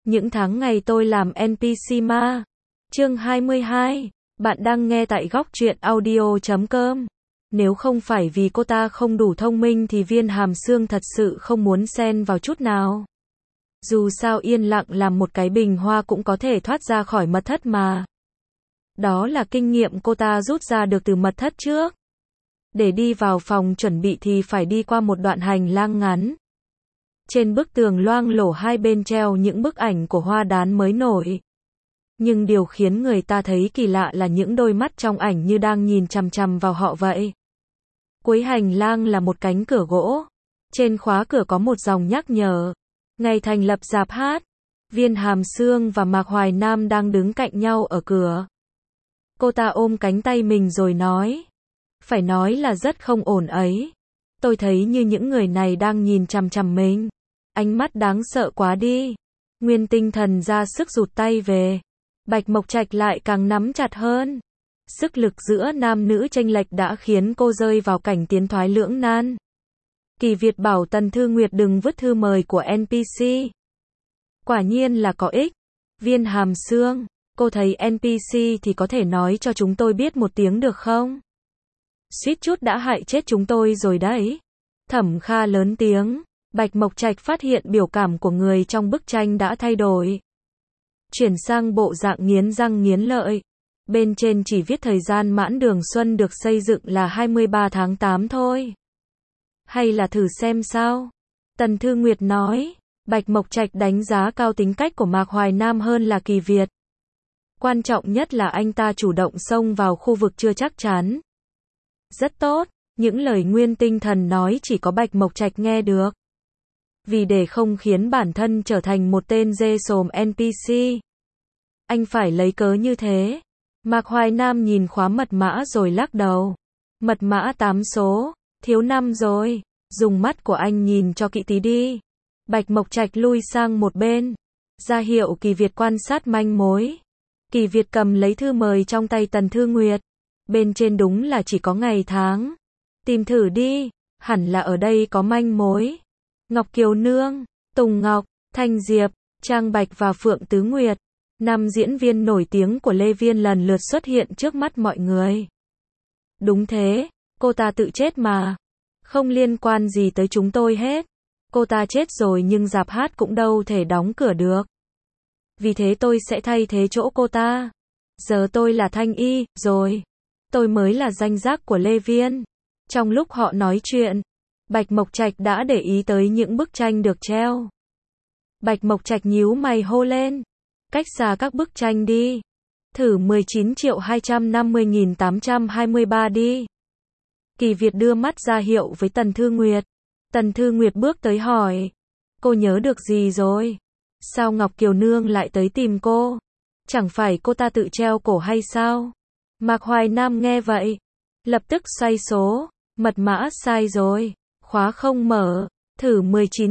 Những tháng ngày tôi làm NPC ma. Chương 22. Bạn đang nghe tại góc truyện audio.com. Nếu không phải vì cô ta không đủ thông minh thì Viên Hàm Sương thật sự không muốn xen vào chút nào. Dù sao yên lặng làm một cái bình hoa cũng có thể thoát ra khỏi mật thất mà. Đó là kinh nghiệm cô ta rút ra được từ mật thất trước. Để đi vào phòng chuẩn bị thì phải đi qua một đoạn hành lang ngắn. Trên bức tường loang lổ hai bên treo những bức ảnh của hoa đán mới nổi. Nhưng điều khiến người ta thấy kỳ lạ là những đôi mắt trong ảnh như đang nhìn chằm chằm vào họ vậy. Cuối hành lang là một cánh cửa gỗ. Trên khóa cửa có một dòng nhắc nhở. Ngày thành lập rạp hát. Viên Hàm Sương và Mạc Hoài Nam đang đứng cạnh nhau ở cửa. Cô ta ôm cánh tay mình rồi nói. Phải nói là rất không ổn ấy. Tôi thấy như những người này đang nhìn chằm chằm mình. Ánh mắt đáng sợ quá đi. Nguyên Tinh Thần ra sức rụt tay về. Bạch Mộc Trạch lại càng nắm chặt hơn. Sức lực giữa nam nữ chênh lệch đã khiến cô rơi vào cảnh tiến thoái lưỡng nan. Kỳ Việt bảo Tần Thư Nguyệt đừng vứt thư mời của NPC. Quả nhiên là có ích. Viên Hàm Sương, cô thấy NPC thì có thể nói cho chúng tôi biết một tiếng được không? Suýt chút đã hại chết chúng tôi rồi đấy. Thẩm Kha lớn tiếng. Bạch Mộc Trạch phát hiện biểu cảm của người trong bức tranh đã thay đổi. Chuyển sang bộ dạng nghiến răng nghiến lợi. Bên trên chỉ viết thời gian Mãn Đường Xuân được xây dựng là 23 tháng 8 thôi. Hay là thử xem sao? Tần Thư Nguyệt nói. Bạch Mộc Trạch đánh giá cao tính cách của Mạc Hoài Nam hơn là Kỳ Việt. Quan trọng nhất là anh ta chủ động xông vào khu vực chưa chắc chắn. Rất tốt, những lời Nguyên Tinh Thần nói chỉ có Bạch Mộc Trạch nghe được. Vì để không khiến bản thân trở thành một tên dê sồm NPC, anh phải lấy cớ như thế. Mạc Hoài Nam nhìn khóa mật mã rồi lắc đầu. Mật mã 8 số, thiếu 5 rồi. Dùng mắt của anh nhìn cho kỹ tí đi. Bạch Mộc Trạch lui sang một bên, ra hiệu Kỳ Việt quan sát manh mối. Kỳ Việt cầm lấy thư mời trong tay Tần Thư Nguyệt. Bên trên đúng là chỉ có ngày tháng. Tìm thử đi, hẳn là ở đây có manh mối. Ngọc Kiều Nương, Tùng Ngọc, Thanh Diệp, Trang Bạch và Phượng Tứ Nguyệt, 5 diễn viên nổi tiếng của Lê Viên lần lượt xuất hiện trước mắt mọi người. Đúng thế, cô ta tự chết mà. Không liên quan gì tới chúng tôi hết. Cô ta chết rồi nhưng rạp hát cũng đâu thể đóng cửa được. Vì thế tôi sẽ thay thế chỗ cô ta. Giờ tôi là Thanh Y, rồi. Tôi mới là danh giác của Lê Viên. Trong lúc họ nói chuyện, Bạch Mộc Trạch đã để ý tới những bức tranh được treo. Bạch Mộc Trạch nhíu mày hô lên. Cách xa các bức tranh đi. Thử 19.250.823 đi. Kỳ Việt đưa mắt ra hiệu với Tần Thư Nguyệt. Tần Thư Nguyệt bước tới hỏi. Cô nhớ được gì rồi? Sao Ngọc Kiều Nương lại tới tìm cô? Chẳng phải cô ta tự treo cổ hay sao? Mạc Hoài Nam nghe vậy. Lập tức xoay số. Mật mã sai rồi. Khóa không mở. Thử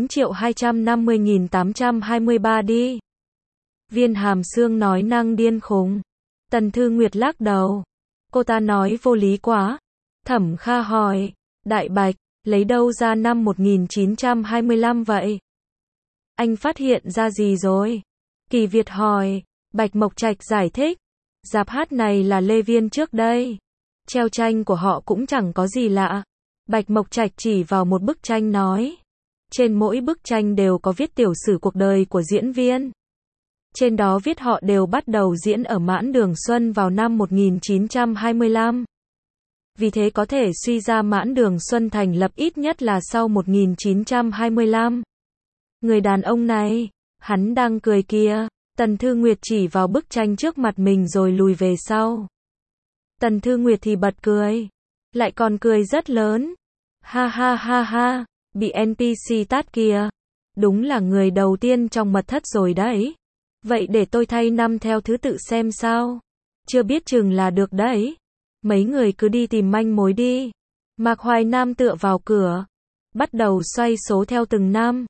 19.250.823 đi. Viên Hàm Sương nói năng điên khùng. Tần Thư Nguyệt lắc đầu. Cô ta nói vô lý quá. Thẩm Kha hỏi. Đại Bạch, lấy đâu ra năm 1925 vậy? Anh phát hiện ra gì rồi? Kỳ Việt hỏi. Bạch Mộc Trạch giải thích. Rạp hát này là Lê Viên trước đây. Treo tranh của họ cũng chẳng có gì lạ. Bạch Mộc Trạch chỉ vào một bức tranh nói. Trên mỗi bức tranh đều có viết tiểu sử cuộc đời của diễn viên. Trên đó viết họ đều bắt đầu diễn ở Mãn Đường Xuân vào năm 1925. Vì thế có thể suy ra Mãn Đường Xuân thành lập ít nhất là sau 1925. Người đàn ông này, hắn đang cười kìa. Tần Thư Nguyệt chỉ vào bức tranh trước mặt mình rồi lùi về sau. Tần Thư Nguyệt thì bật cười. Lại còn cười rất lớn. Ha ha ha ha, bị NPC tát kìa. Đúng là người đầu tiên trong mật thất rồi đấy. Vậy để tôi thay năm theo thứ tự xem sao. Chưa biết chừng là được đấy. Mấy người cứ đi tìm manh mối đi. Mạc Hoài Nam tựa vào cửa. Bắt đầu xoay số theo từng năm.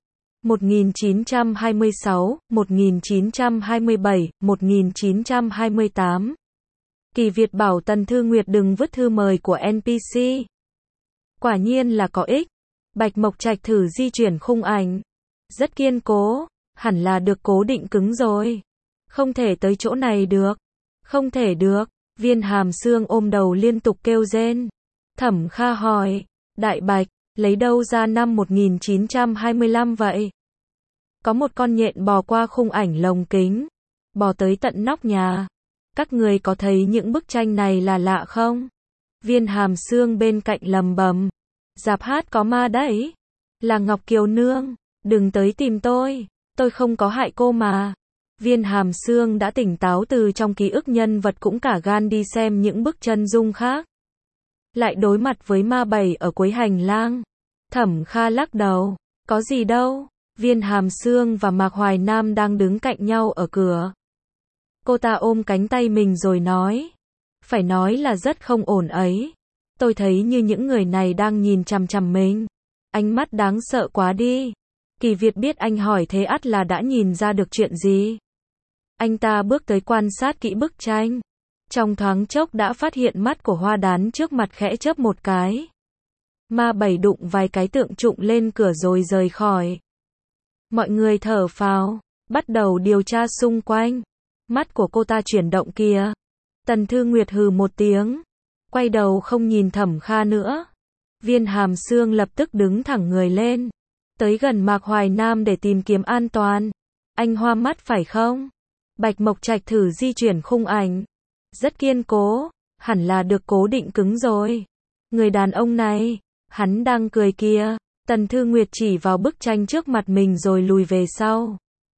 1926, 1927, 1928. Kỳ Việt bảo Tần Thư Nguyệt đừng vứt thư mời của NPC. Quả nhiên là có ích. Bạch Mộc Trạch thử di chuyển khung ảnh. Rất kiên cố. hẳn là được cố định cứng rồi. Không thể tới chỗ này được. Không thể được. Viên Hàm Xương ôm đầu liên tục kêu rên. Thẩm Kha hỏi, Đại Bạch, lấy đâu ra năm 1925 vậy? Có một con nhện bò qua khung ảnh lồng kính, bò tới tận nóc nhà. Các người có thấy những bức tranh này là lạ không? Viên Hàm Xương bên cạnh lầm bầm, rạp hát có ma đấy. Là Ngọc Kiều Nương, đừng tới tìm tôi không có hại cô mà. Viên Hàm Xương đã tỉnh táo từ trong ký ức nhân vật cũng cả gan đi xem những bức chân dung khác. Lại đối mặt với ma bảy ở cuối hành lang. Thẩm Kha lắc đầu, có gì đâu. Viên Hàm Xương và Mạc Hoài Nam đang đứng cạnh nhau ở cửa. Cô ta ôm cánh tay mình rồi nói, phải nói là rất không ổn ấy. Tôi thấy như những người này đang nhìn chằm chằm mình. Ánh mắt đáng sợ quá đi. Kỳ Việt biết anh hỏi thế ắt là đã nhìn ra được chuyện gì. Anh ta bước tới quan sát kỹ bức tranh. Trong thoáng chốc đã phát hiện mắt của Hoa Đán trước mặt khẽ chớp một cái. Ma bảy đụng vài cái tượng trụng lên cửa rồi rời khỏi. Mọi người thở phào, bắt đầu điều tra xung quanh. Mắt của cô ta chuyển động kìa. Tần Thư Nguyệt hừ một tiếng, quay đầu không nhìn Thẩm Kha nữa. Viên Hàm Xương lập tức đứng thẳng người lên, tới gần Mạc Hoài Nam để tìm kiếm an toàn. Anh hoa mắt phải không? Bạch Mộc Trạch thử di chuyển khung ảnh. Rất kiên cố, hẳn là được cố định cứng rồi. Người đàn ông này, hắn đang cười kìa. Tần Thư Nguyệt chỉ vào bức tranh trước mặt mình rồi lùi về sau.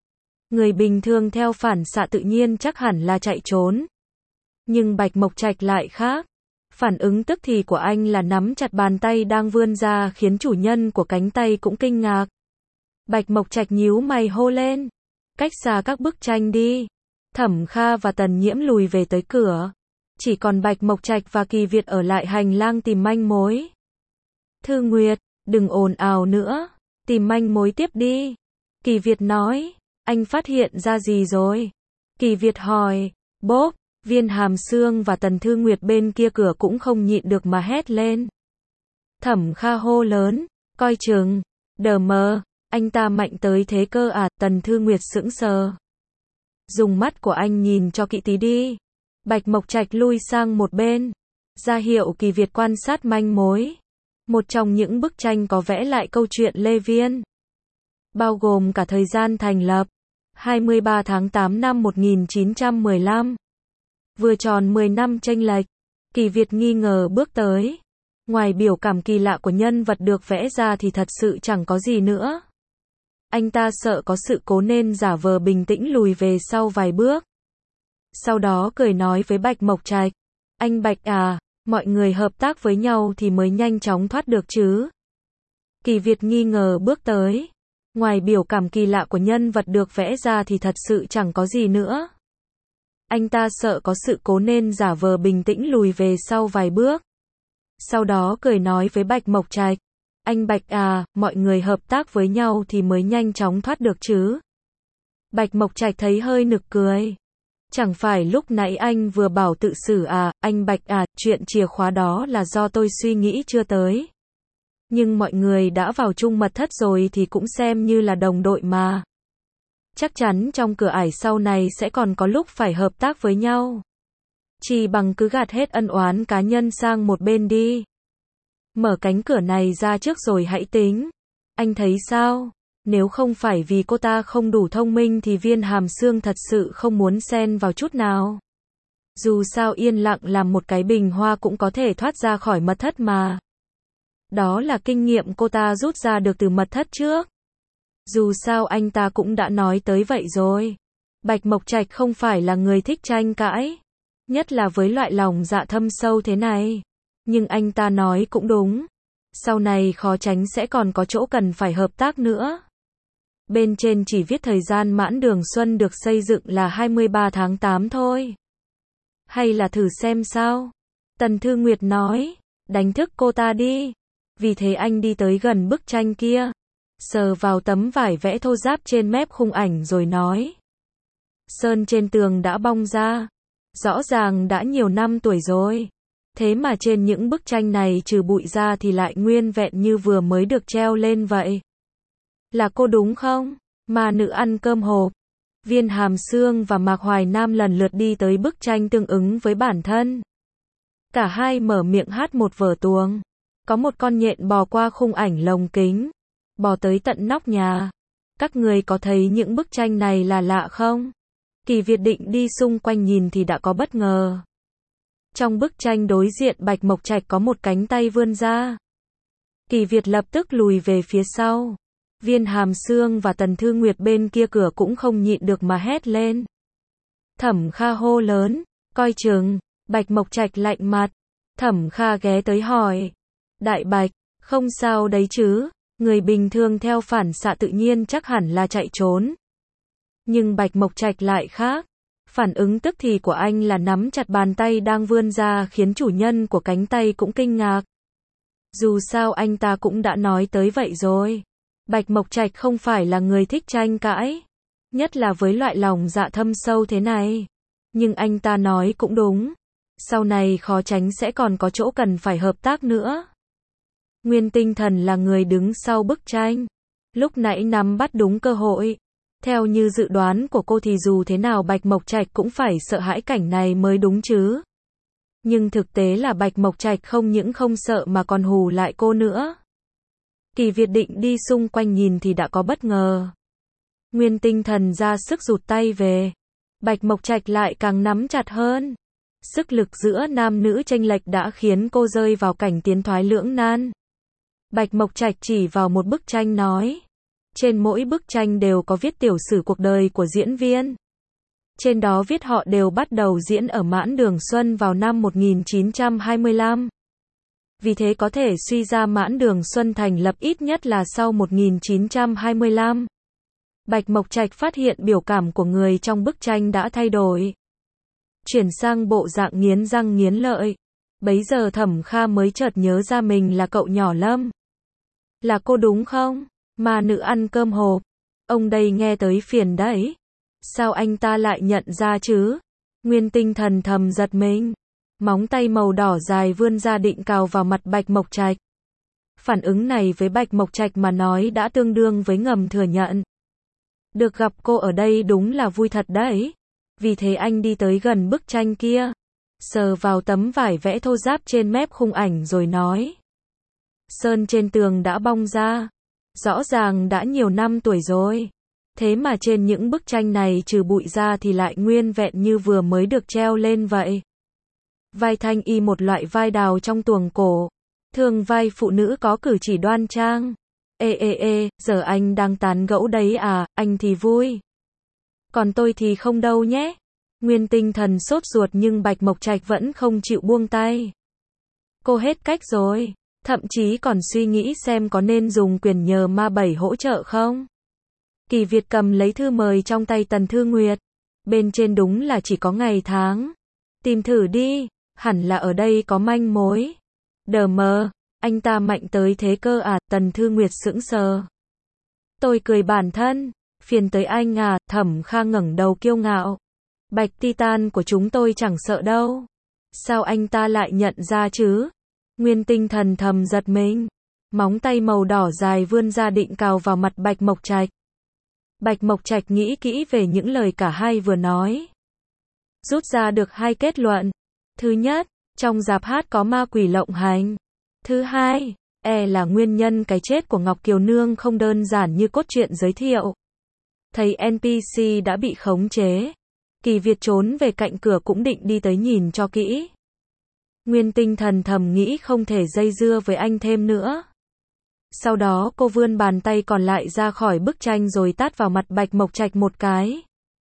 Người bình thường theo phản xạ tự nhiên chắc hẳn là chạy trốn. Nhưng Bạch Mộc Trạch lại khác. Phản ứng tức thì của anh là nắm chặt bàn tay đang vươn ra khiến chủ nhân của cánh tay cũng kinh ngạc. Bạch Mộc Trạch nhíu mày hô lên, cách xa các bức tranh đi. Thẩm Kha và Tần Nhiễm lùi về tới cửa. Chỉ còn Bạch Mộc Trạch và Kỳ Việt ở lại hành lang tìm manh mối. Thư Nguyệt, đừng ồn ào nữa, tìm manh mối tiếp đi. Kỳ Việt nói, anh phát hiện ra gì rồi? Kỳ Việt hỏi, bốp. Viên Hàm Xương và Tần Thư Nguyệt bên kia cửa cũng không nhịn được mà hét lên. Thẩm Kha hô lớn, coi chừng, đờ mờ, anh ta mạnh tới thế cơ à? Tần Thư Nguyệt sững sờ. Dùng mắt của anh nhìn cho kỹ tí đi. Bạch Mộc Trạch lui sang một bên, ra hiệu Kỳ Việt quan sát manh mối. Một trong những bức tranh có vẽ lại câu chuyện Lê Viên, bao gồm cả thời gian thành lập, 23 tháng 8 năm 1915. Vừa tròn 10 năm chênh lệch. Kỳ Việt nghi ngờ bước tới. Ngoài biểu cảm kỳ lạ của nhân vật được vẽ ra thì thật sự chẳng có gì nữa. Anh ta sợ có sự cố nên giả vờ bình tĩnh lùi về sau vài bước. Sau đó cười nói với Bạch Mộc Trạch, anh Bạch à, mọi người hợp tác với nhau thì mới nhanh chóng thoát được chứ. Kỳ Việt nghi ngờ bước tới. Ngoài biểu cảm kỳ lạ của nhân vật được vẽ ra thì thật sự chẳng có gì nữa. Anh ta sợ có sự cố nên giả vờ bình tĩnh lùi về sau vài bước. Sau đó cười nói với Bạch Mộc Trạch, anh Bạch à, mọi người hợp tác với nhau thì mới nhanh chóng thoát được chứ. Bạch Mộc Trạch thấy hơi nực cười. Chẳng phải lúc nãy anh vừa bảo tự xử à, anh Bạch à, chuyện chìa khóa đó là do tôi suy nghĩ chưa tới. Nhưng mọi người đã vào chung mật thất rồi thì cũng xem như là đồng đội mà. Chắc chắn trong cửa ải sau này sẽ còn có lúc phải hợp tác với nhau. Chỉ bằng cứ gạt hết ân oán cá nhân sang một bên đi. Mở cánh cửa này ra trước rồi hãy tính. Anh thấy sao? Nếu không phải vì cô ta không đủ thông minh thì Viên Hàm Xương thật sự không muốn xen vào chút nào. Dù sao yên lặng làm một cái bình hoa cũng có thể thoát ra khỏi mật thất mà. Đó là kinh nghiệm cô ta rút ra được từ mật thất trước. Dù sao anh ta cũng đã nói tới vậy rồi. Bạch Mộc Trạch không phải là người thích tranh cãi. Nhất là với loại lòng dạ thâm sâu thế này. Nhưng anh ta nói cũng đúng. Sau này khó tránh sẽ còn có chỗ cần phải hợp tác nữa. Bên trên chỉ viết thời gian Mãn Đường Xuân được xây dựng là 23 tháng 8 thôi. Hay là thử xem sao? Tần Thư Nguyệt nói. Đánh thức cô ta đi. Vì thế anh đi tới gần bức tranh kia. Sờ vào tấm vải vẽ thô ráp trên mép khung ảnh rồi nói. Sơn trên tường đã bong ra. Rõ ràng đã nhiều năm tuổi rồi. Thế mà trên những bức tranh này trừ bụi ra thì lại nguyên vẹn như vừa mới được treo lên vậy. Là cô đúng không? Ma nữ ăn cơm hộp. Viên Hàm Sương và Mạc Hoài Nam lần lượt đi tới bức tranh tương ứng với bản thân. Cả hai mở miệng hát một vở tuồng. Có một con nhện bò qua khung ảnh lồng kính, bò tới tận nóc nhà. Các người có thấy những bức tranh này là lạ không? Kỳ Việt định đi xung quanh nhìn thì đã có bất ngờ. Trong bức tranh đối diện Bạch Mộc Trạch có một cánh tay vươn ra. Kỳ Việt lập tức lùi về phía sau. Viên Hàm Sương và Tần Thư Nguyệt bên kia cửa cũng không nhịn được mà hét lên. Thẩm Kha hô lớn, coi chừng. Bạch Mộc Trạch lạnh mặt. Thẩm Kha ghé tới hỏi. Đại Bạch, không sao đấy chứ? Người bình thường theo phản xạ tự nhiên chắc hẳn là chạy trốn. Nhưng Bạch Mộc Trạch lại khác. Phản ứng tức thì của anh là nắm chặt bàn tay đang vươn ra khiến chủ nhân của cánh tay cũng kinh ngạc. Dù sao anh ta cũng đã nói tới vậy rồi. Bạch Mộc Trạch không phải là người thích tranh cãi. Nhất là với loại lòng dạ thâm sâu thế này. Nhưng anh ta nói cũng đúng. Sau này khó tránh sẽ còn có chỗ cần phải hợp tác nữa. Nguyên Tinh Thần là người đứng sau bức tranh. Lúc nãy nắm bắt đúng cơ hội. Theo như dự đoán của cô thì dù thế nào Bạch Mộc Trạch cũng phải sợ hãi cảnh này mới đúng chứ. Nhưng thực tế là Bạch Mộc Trạch không những không sợ mà còn hù lại cô nữa. Kỳ Việt định đi xung quanh nhìn thì đã có bất ngờ. Nguyên Tinh Thần ra sức rụt tay về. Bạch Mộc Trạch lại càng nắm chặt hơn. Sức lực giữa nam nữ chênh lệch đã khiến cô rơi vào cảnh tiến thoái lưỡng nan. Bạch Mộc Trạch chỉ vào một bức tranh nói. Trên mỗi bức tranh đều có viết tiểu sử cuộc đời của diễn viên. Trên đó viết họ đều bắt đầu diễn ở Mãn Đường Xuân vào năm 1925. Vì thế có thể suy ra Mãn Đường Xuân thành lập ít nhất là sau 1925. Bạch Mộc Trạch phát hiện biểu cảm của người trong bức tranh đã thay đổi. Chuyển sang bộ dạng nghiến răng nghiến lợi. Bấy giờ Thẩm Kha mới chợt nhớ ra mình là cậu nhỏ Lâm. Là cô đúng không? Ma nữ ăn cơm hộp. Ông đây nghe tới phiền đấy. Sao anh ta lại nhận ra chứ? Nguyên Tinh Thần thầm giật mình. Móng tay màu đỏ dài vươn ra định cào vào mặt Bạch Mộc Trạch. Phản ứng này với Bạch Mộc Trạch mà nói đã tương đương với ngầm thừa nhận. Được gặp cô ở đây đúng là vui thật đấy. Vì thế anh đi tới gần bức tranh kia. Sờ vào tấm vải vẽ thô ráp trên mép khung ảnh rồi nói. Sơn trên tường đã bong ra. Rõ ràng đã nhiều năm tuổi rồi. Thế mà trên những bức tranh này trừ bụi ra thì lại nguyên vẹn như vừa mới được treo lên vậy. Vai thanh y một loại vai đào trong tuồng cổ. Thường vai phụ nữ có cử chỉ đoan trang. Ê, giờ anh đang tán gẫu đấy à, anh thì vui. Còn tôi thì không đâu nhé. Nguyên Tinh Thần sốt ruột nhưng Bạch Mộc Trạch vẫn không chịu buông tay. Cô hết cách rồi. Thậm chí còn suy nghĩ xem có nên dùng quyền nhờ ma bảy hỗ trợ không. Kỳ Việt cầm lấy thư mời trong tay Tần Thư Nguyệt. Bên trên đúng là chỉ có ngày tháng. Tìm thử đi, hẳn là ở đây có manh mối. Đờ mờ, anh ta mạnh tới thế cơ à, Tần Thư Nguyệt sững sờ. Tôi cười bản thân, phiền tới anh à, Thẩm Kha ngẩng đầu kiêu ngạo. Bạch Titan của chúng tôi chẳng sợ đâu. Sao anh ta lại nhận ra chứ? Nguyên Tinh Thần thầm giật mình. Móng tay màu đỏ dài vươn ra định cào vào mặt Bạch Mộc Trạch. Bạch Mộc Trạch nghĩ kỹ về những lời cả hai vừa nói. Rút ra được hai kết luận. Thứ nhất, trong rạp hát có ma quỷ lộng hành. Thứ hai, là nguyên nhân cái chết của Ngọc Kiều Nương không đơn giản như cốt truyện giới thiệu. Thấy NPC đã bị khống chế. Kỳ Việt trốn về cạnh cửa cũng định đi tới nhìn cho kỹ. Nguyên Tinh Thần thầm nghĩ không thể dây dưa với anh thêm nữa. Sau đó cô vươn bàn tay còn lại ra khỏi bức tranh rồi tát vào mặt Bạch Mộc Trạch một cái.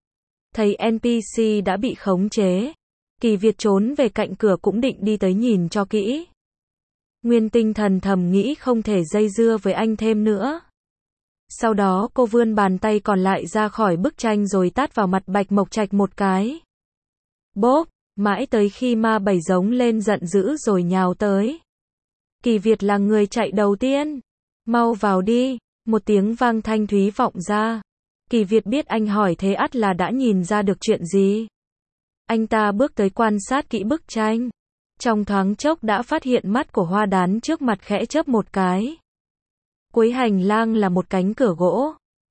Thấy NPC đã bị khống chế. Kỳ Việt trốn về cạnh cửa cũng định đi tới nhìn cho kỹ. Nguyên Tinh Thần thầm nghĩ không thể dây dưa với anh thêm nữa. Sau đó cô vươn bàn tay còn lại ra khỏi bức tranh rồi tát vào mặt Bạch Mộc Trạch một cái. Bốp, mãi tới khi ma bảy giống lên giận dữ rồi nhào tới. Kỳ Việt là người chạy đầu tiên. Mau vào đi, một tiếng vang thanh thúy vọng ra. Kỳ Việt biết anh hỏi thế ắt là đã nhìn ra được chuyện gì. Anh ta bước tới quan sát kỹ bức tranh. Trong thoáng chốc đã phát hiện mắt của Hoa Đán trước mặt khẽ chớp một cái. Cuối hành lang là một cánh cửa gỗ.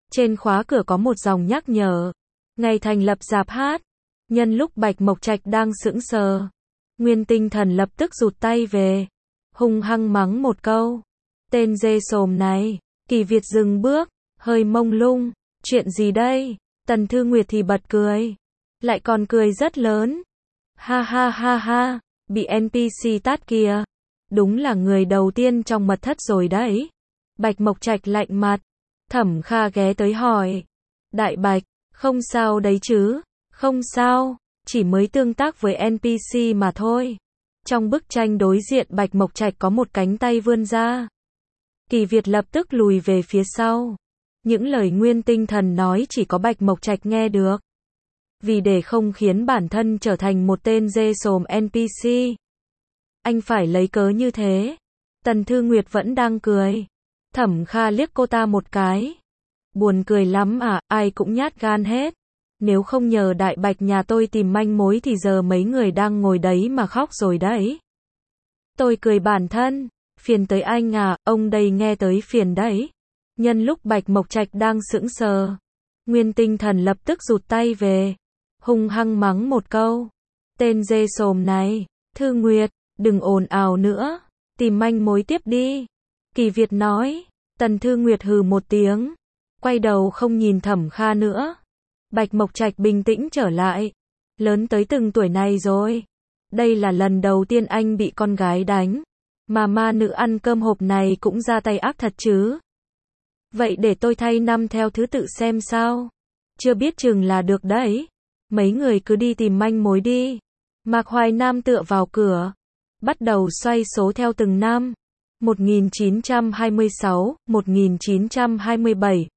Trên khóa cửa có một dòng nhắc nhở. Ngày thành lập rạp hát. Nhân lúc Bạch Mộc Trạch đang sững sờ, Nguyên Tinh Thần lập tức rụt tay về, hung hăng mắng một câu. Tên dê sồm này. Kỳ Việt dừng bước, hơi mông lung. Chuyện gì đây? Tần Thư Nguyệt thì bật cười. Lại còn cười rất lớn. Ha ha ha ha, bị NPC tát kìa. Đúng là người đầu tiên trong mật thất rồi đấy. Bạch Mộc Trạch lạnh mặt. Thẩm Kha ghé tới hỏi. Đại Bạch, không sao đấy chứ? Không sao, chỉ mới tương tác với NPC mà thôi. Trong bức tranh đối diện Bạch Mộc Trạch có một cánh tay vươn ra. Kỳ Việt lập tức lùi về phía sau. Những lời Nguyên Tinh Thần nói chỉ có Bạch Mộc Trạch nghe được. Vì để không khiến bản thân trở thành một tên dê sồm NPC, anh phải lấy cớ như thế. Tần Thư Nguyệt vẫn đang cười. Thẩm Kha liếc cô ta một cái. Buồn cười lắm à, ai cũng nhát gan hết. Nếu không nhờ Đại Bạch nhà tôi tìm manh mối thì giờ mấy người đang ngồi đấy mà khóc rồi đấy. Tôi cười bản thân. Phiền tới anh à, ông đây nghe tới phiền đấy. Nhân lúc Bạch Mộc Trạch đang sững sờ, Nguyên Tinh Thần lập tức rụt tay về, hung hăng mắng một câu. Tên dê sồm này. Thư Nguyệt, đừng ồn ào nữa, tìm manh mối tiếp đi. Kỳ Việt nói. Tần Thư Nguyệt hừ một tiếng, quay đầu không nhìn Thẩm Kha nữa. Bạch Mộc Trạch bình tĩnh trở lại. Lớn tới từng tuổi này rồi. Đây là lần đầu tiên anh bị con gái đánh. Mà ma nữ ăn cơm hộp này cũng ra tay ác thật chứ. Vậy để tôi thay năm theo thứ tự xem sao. Chưa biết chừng là được đấy. Mấy người cứ đi tìm manh mối đi. Mạc Hoài Nam tựa vào cửa, bắt đầu xoay số theo từng năm. 1926, 1927,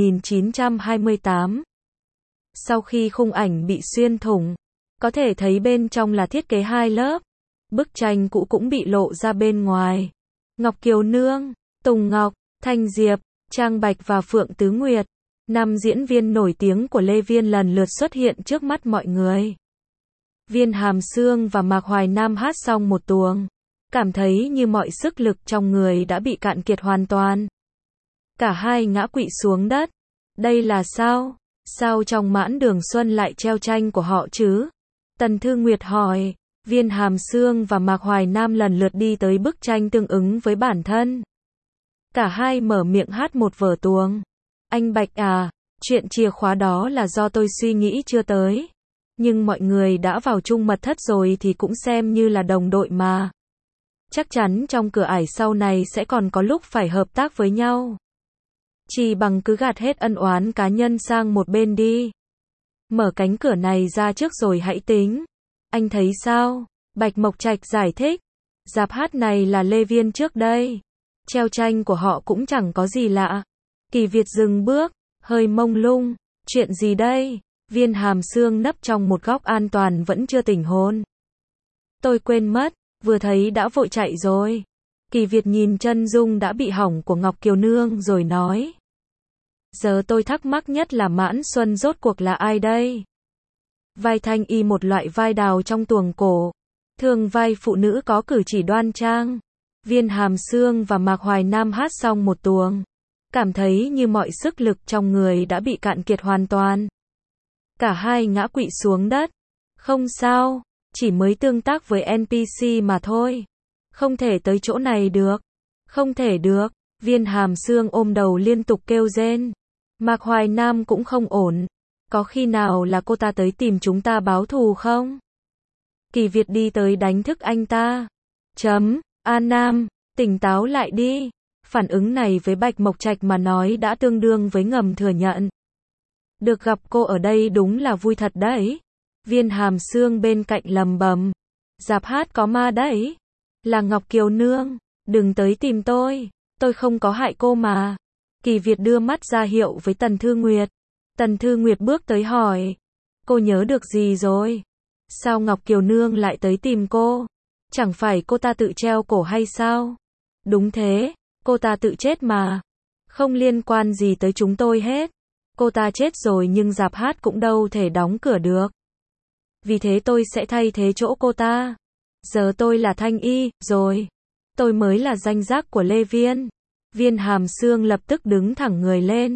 1928. Sau khi khung ảnh bị xuyên thủng, có thể thấy bên trong là thiết kế 2 lớp. Bức tranh cũ cũng bị lộ ra bên ngoài. Ngọc Kiều Nương, Tùng Ngọc, Thanh Diệp, Trang Bạch và Phượng Tứ Nguyệt, 5 diễn viên nổi tiếng của Lê Viên lần lượt xuất hiện trước mắt mọi người. Viên Hàm Sương và Mạc Hoài Nam hát xong một tuồng, cảm thấy như mọi sức lực trong người đã bị cạn kiệt hoàn toàn. Cả hai ngã quỵ xuống đất. Đây là sao? Sao trong Mãn Đường Xuân lại treo tranh của họ chứ? Tần Thư Nguyệt hỏi. Viên Hàm Sương và Mạc Hoài Nam lần lượt đi tới bức tranh tương ứng với bản thân. Cả hai mở miệng hát một vở tuồng. Anh Bạch à, chuyện chìa khóa đó là do tôi suy nghĩ chưa tới. Nhưng mọi người đã vào chung mật thất rồi thì cũng xem như là đồng đội mà. Chắc chắn trong cửa ải sau này sẽ còn có lúc phải hợp tác với nhau. Chỉ bằng cứ gạt hết ân oán cá nhân sang một bên đi. Mở cánh cửa này ra trước rồi hãy tính. Anh thấy sao? Bạch Mộc Trạch giải thích. Rạp hát này là Lê Viên trước đây. Treo tranh của họ cũng chẳng có gì lạ. Kỳ Việt dừng bước, hơi mông lung. Chuyện gì đây? Viên Hàm Sương nấp trong một góc an toàn vẫn chưa tỉnh hồn. Tôi quên mất, vừa thấy đã vội chạy rồi. Kỳ Việt nhìn chân dung đã bị hỏng của Ngọc Kiều Nương rồi nói. Giờ tôi thắc mắc nhất là Mãn Xuân rốt cuộc là ai đây? Vai thanh y một loại vai đào trong tuồng cổ. Thường vai phụ nữ có cử chỉ đoan trang. Viên Hàm Sương và Mạc Hoài Nam hát xong một tuồng, cảm thấy như mọi sức lực trong người đã bị cạn kiệt hoàn toàn. Cả hai ngã quỵ xuống đất. Không sao, chỉ mới tương tác với NPC mà thôi. Không thể tới chỗ này được. Không thể được. Viên Hàm Sương ôm đầu liên tục kêu rên. Mạc Hoài Nam cũng không ổn. Có khi nào là cô ta tới tìm chúng ta báo thù không? Kỳ Việt đi tới đánh thức anh ta. An Nam, tỉnh táo lại đi. Phản ứng này với Bạch Mộc Trạch mà nói đã tương đương với ngầm thừa nhận. Được gặp cô ở đây đúng là vui thật đấy. Viên Hàm Sương bên cạnh lầm bầm. Rạp hát có ma đấy. Là Ngọc Kiều Nương. Đừng tới tìm tôi không có hại cô mà. Kỳ Việt đưa mắt ra hiệu với Tần Thư Nguyệt. Tần Thư Nguyệt bước tới hỏi. Cô nhớ được gì rồi? Sao Ngọc Kiều Nương lại tới tìm cô? Chẳng phải cô ta tự treo cổ hay sao? Đúng thế, cô ta tự chết mà. Không liên quan gì tới chúng tôi hết. Cô ta chết rồi nhưng rạp hát cũng đâu thể đóng cửa được. Vì thế tôi sẽ thay thế chỗ cô ta. Giờ tôi là Thanh Y, rồi. Tôi mới là danh giác của Lê Viên. Viên Hàm Sương lập tức đứng thẳng người lên.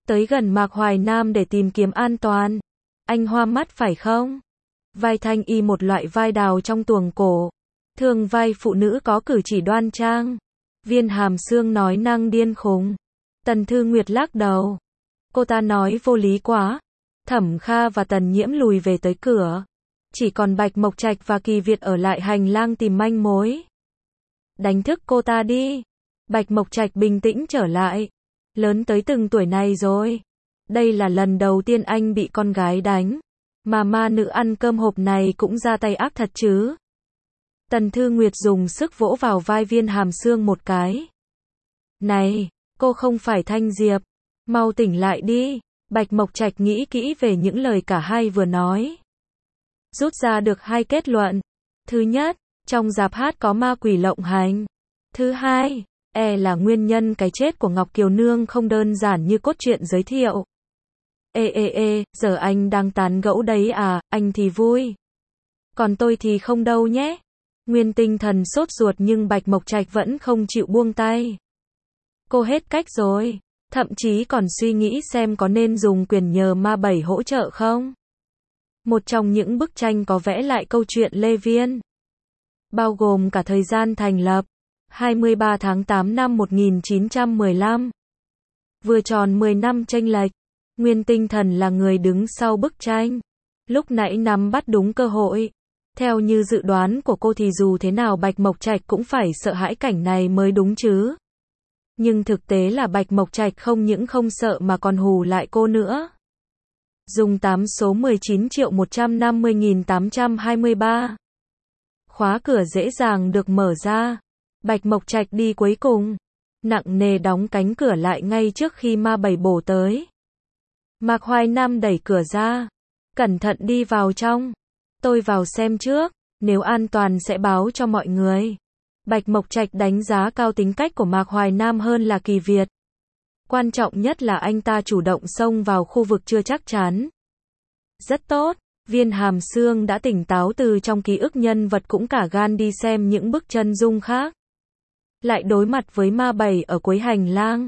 tới gần Mạc Hoài Nam để tìm kiếm an toàn. Anh hoa mắt phải không? Vai thanh y một loại vai đào trong tuồng cổ. Thường vai phụ nữ có cử chỉ đoan trang. Viên Hàm Sương nói năng điên khùng. Tần Thư Nguyệt lắc đầu. Cô ta nói vô lý quá. Thẩm Kha và Tần Nhiễm lùi về tới cửa. Chỉ còn Bạch Mộc Trạch và Kỳ Việt ở lại hành lang tìm manh mối. Đánh thức cô ta đi. Bạch Mộc Trạch bình tĩnh trở lại. Lớn tới từng tuổi này rồi. Đây là lần đầu tiên anh bị con gái đánh. Mà ma nữ ăn cơm hộp này cũng ra tay ác thật chứ. Tần Thư Nguyệt dùng sức vỗ vào vai Viên Hàm Sương một cái. Này, cô không phải Thanh Diệp. Mau tỉnh lại đi. Bạch Mộc Trạch nghĩ kỹ về những lời cả hai vừa nói. Rút ra được hai kết luận. Thứ nhất, trong rạp hát có ma quỷ lộng hành. Thứ hai, là nguyên nhân cái chết của Ngọc Kiều Nương không đơn giản như cốt truyện giới thiệu. Giờ anh đang tán gẫu đấy à, anh thì vui. Còn tôi thì không đâu nhé. Nguyên Tinh Thần sốt ruột nhưng Bạch Mộc Trạch vẫn không chịu buông tay. Cô hết cách rồi. Thậm chí còn suy nghĩ xem có nên dùng quyền nhờ ma bảy hỗ trợ không. Một trong những bức tranh có vẽ lại câu chuyện Lê Viên. Bao gồm cả thời gian thành lập. 23 tháng 8 năm 1915. Vừa tròn 10 năm chênh lệch. Nguyên Tinh Thần là người đứng sau bức tranh. Lúc nãy nắm bắt đúng cơ hội. Theo như dự đoán của cô thì dù thế nào Bạch Mộc Trạch cũng phải sợ hãi cảnh này mới đúng chứ. Nhưng thực tế là Bạch Mộc Trạch không những không sợ mà còn hù lại cô nữa. Dùng 8 số 19.150.823. Khóa cửa dễ dàng được mở ra. Bạch Mộc Trạch đi cuối cùng. Nặng nề đóng cánh cửa lại ngay trước khi ma bảy bổ tới. Mạc Hoài Nam đẩy cửa ra. Cẩn thận đi vào trong. Tôi vào xem trước. Nếu an toàn sẽ báo cho mọi người. Bạch Mộc Trạch đánh giá cao tính cách của Mạc Hoài Nam hơn là Kỳ Việt. Quan trọng nhất là anh ta chủ động xông vào khu vực chưa chắc chắn. Rất tốt. Viên Hàm Sương đã tỉnh táo từ trong ký ức nhân vật cũng cả gan đi xem những bức chân dung khác. Lại đối mặt với ma bảy ở cuối hành lang.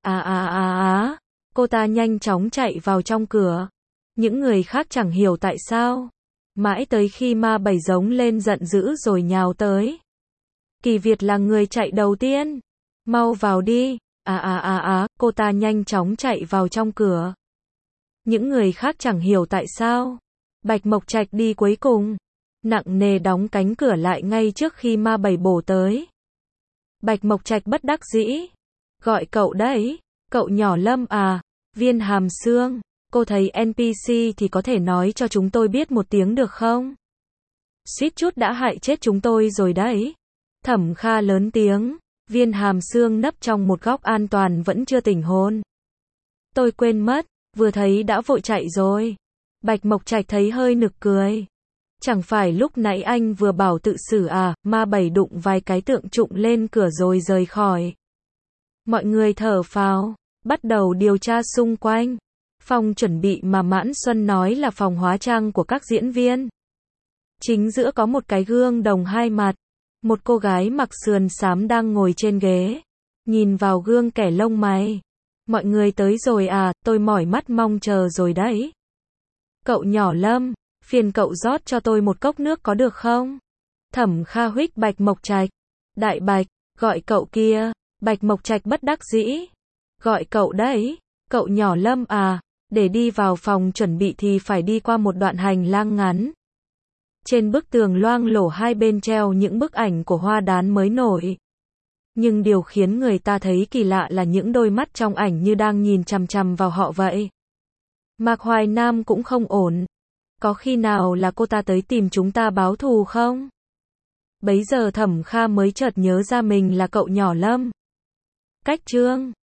Cô ta nhanh chóng chạy vào trong cửa. Những người khác chẳng hiểu tại sao. Mãi tới khi ma bảy giống lên giận dữ rồi nhào tới. Kỳ Việt là người chạy đầu tiên. Mau vào đi. Cô ta nhanh chóng chạy vào trong cửa. Những người khác chẳng hiểu tại sao. Bạch Mộc Trạch đi cuối cùng. Nặng nề đóng cánh cửa lại ngay trước khi ma bảy bổ tới. Bạch Mộc Trạch bất đắc dĩ. Gọi cậu đấy. Cậu nhỏ Lâm à. Viên Hàm Sương. Cô thấy NPC thì có thể nói cho chúng tôi biết một tiếng được không? Suýt chút đã hại chết chúng tôi rồi đấy. Thẩm Kha lớn tiếng. Viên Hàm Sương nấp trong một góc an toàn vẫn chưa tỉnh hồn. Tôi quên mất. Vừa thấy đã vội chạy rồi. Bạch Mộc Trạch thấy hơi nực cười. Chẳng phải lúc nãy anh vừa bảo tự xử à, ma bảy đụng vài cái tượng trụng lên cửa rồi rời khỏi. Mọi người thở phào, bắt đầu điều tra xung quanh. Phòng chuẩn bị mà Mãn Xuân nói là phòng hóa trang của các diễn viên. Chính giữa có một cái gương đồng hai mặt. Một cô gái mặc sườn xám đang ngồi trên ghế. Nhìn vào gương kẻ lông mày. Mọi người tới rồi à, tôi mỏi mắt mong chờ rồi đấy. Cậu nhỏ Lâm, phiền cậu rót cho tôi một cốc nước có được không? Thẩm Kha huých Bạch Mộc Trạch. Đại Bạch, gọi cậu kia. Bạch Mộc Trạch bất đắc dĩ. Gọi cậu đấy. Cậu nhỏ Lâm à, để đi vào phòng chuẩn bị thì phải đi qua một đoạn hành lang ngắn. Trên bức tường loang lổ hai bên treo những bức ảnh của Hoa Đán mới nổi. Nhưng điều khiến người ta thấy kỳ lạ là những đôi mắt trong ảnh như đang nhìn chằm chằm vào họ vậy. Mạc Hoài Nam cũng không ổn. Có khi nào là cô ta tới tìm chúng ta báo thù không? Bấy giờ Thẩm Kha mới chợt nhớ ra mình là cậu nhỏ Lâm. Cách chương